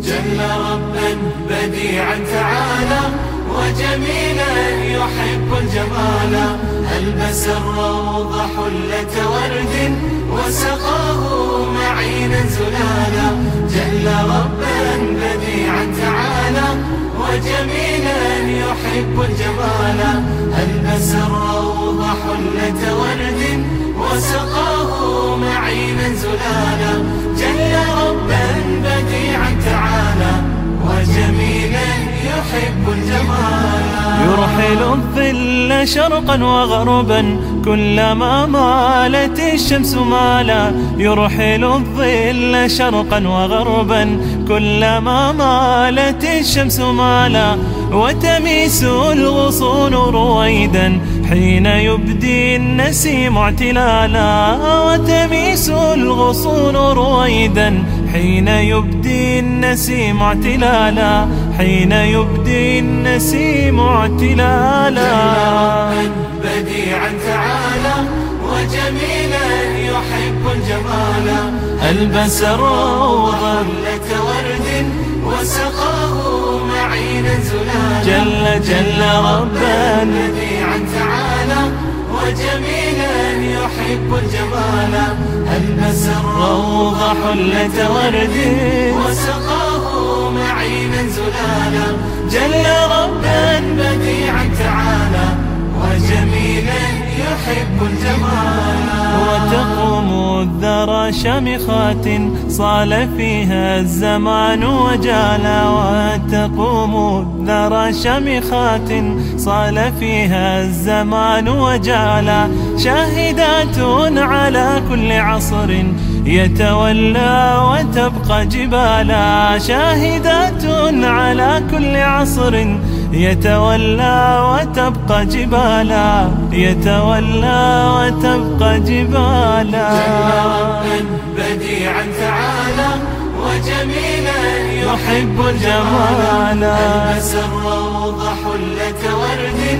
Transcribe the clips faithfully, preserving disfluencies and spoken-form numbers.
جل ربا بديعا تعالى وجميلا يحب الجمال. ألبس الروض حلة ورد وسقاه معينا زلالا. جل ربا بديعا تعالى وجميلا يحب الجمال. ألبس الروض حلة ورد وسقاه معينا زلالا. جل ربا بديعا تعالى وجميلا يحب الجمال. يرحل الظل شرقا وغربا كلما مالت الشمس مالا. يرحل الظل شرقا وغربا كلما مالت الشمس مالا. وتميس الغصون رويدا حين يبدي النسيم اعتلالا. وتميس الغصون رويدا حين يبدي النسيم اعتلالا. حين يبدي النسيم اعتلالا. بديعا تعالى وجميلا يحب الجمال. ألبس الروض حلة ورد وسقاه معينا زلالا. جل جل ربا بديعا تعالى وجميلا يحب الجمال. ألبس الروض حلة ورد وسقاه معينا زلالا. جل ربا بديعا تعالى وجميلا يحب الجمال. وتقوم الذرى شامخات صال فيها الزمان وجالا. وتقوم الذرى شامخات صال فيها الزمان وجالا. شاهدات على كل عصر يتولى وتبقى جبالا. شاهدات على كل عصر يتولى وتبقى جبالا. يتولى وتبقى جبالا. بديعا تعالى وجميلا يحب الجمال. ألبس الروض حلة ورد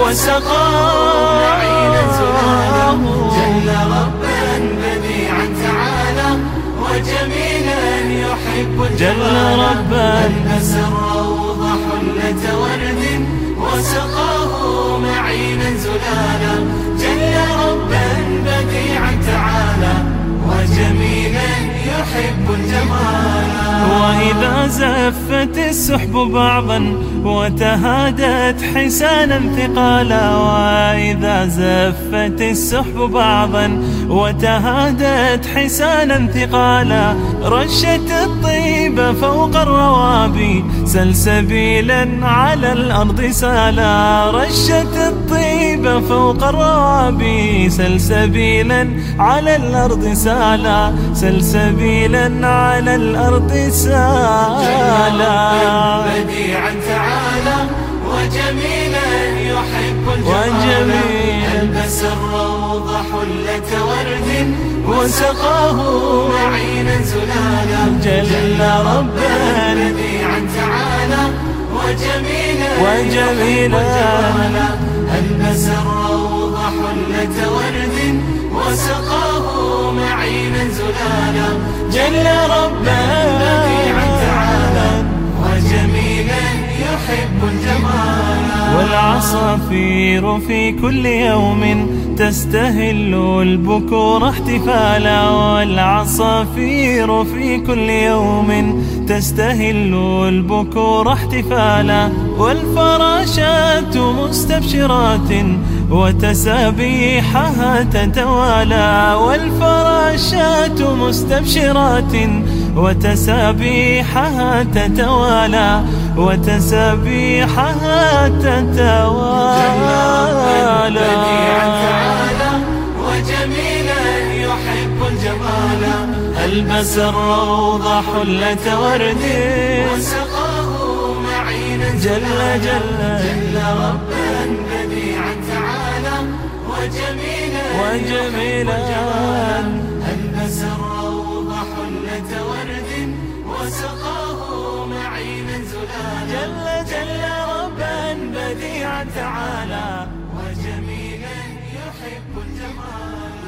وسقاه معينا زلالا. جل ربا بديعا تعالى وجميلا يحب الجمال. ألبس الروض حلة ورد وسقاه معينا زلالا. جل ربا بديعا تعالى وجميلا يحب الجمال. وإذا زفت السحب بعضا وتهادت حسانا ثقالا. وإذا زفت السحب بعضا وتهادت حسانا ثقالا. رشت الطيب فوق الروابي سلسبيلا على الأرض سالا. رشت الطيب فوق الروابي سلسبيلا على الأرض سالا. سلسبيلا على الأرض سالا. بديعا تعالى وجميلا يحب الجمال. ألبس الروض حلة ورد وسقاه معينا زلالا. جل ربا بديعا تعالى وجميلا وجميلا. ألبس الروض حلة ورد وسقاه معينا زلالا. جل ربا بديعا تعالى وجميلا يحب الجمال. والعصافير في كل يوم تستهل البكور احتفالا. والعصافير في كل يوم تستهل البكور احتفالا. والفراشات مستبشرات وتسابيحها تتوالى. والفراشات مستبشرات وتسابيحها تتوالى. وتسابيحها تتوالى. وجميلا يحب الجمال. ألبس الروض حلة ورد وسقاه معينا جل جل جل ربا بديعا تعالى وجميلا وجميلا. ألبس الروض حلة ورد وسقاه معينا زلالا. جل جل ربا بديعا تعالى وجميلا يحب الجمال.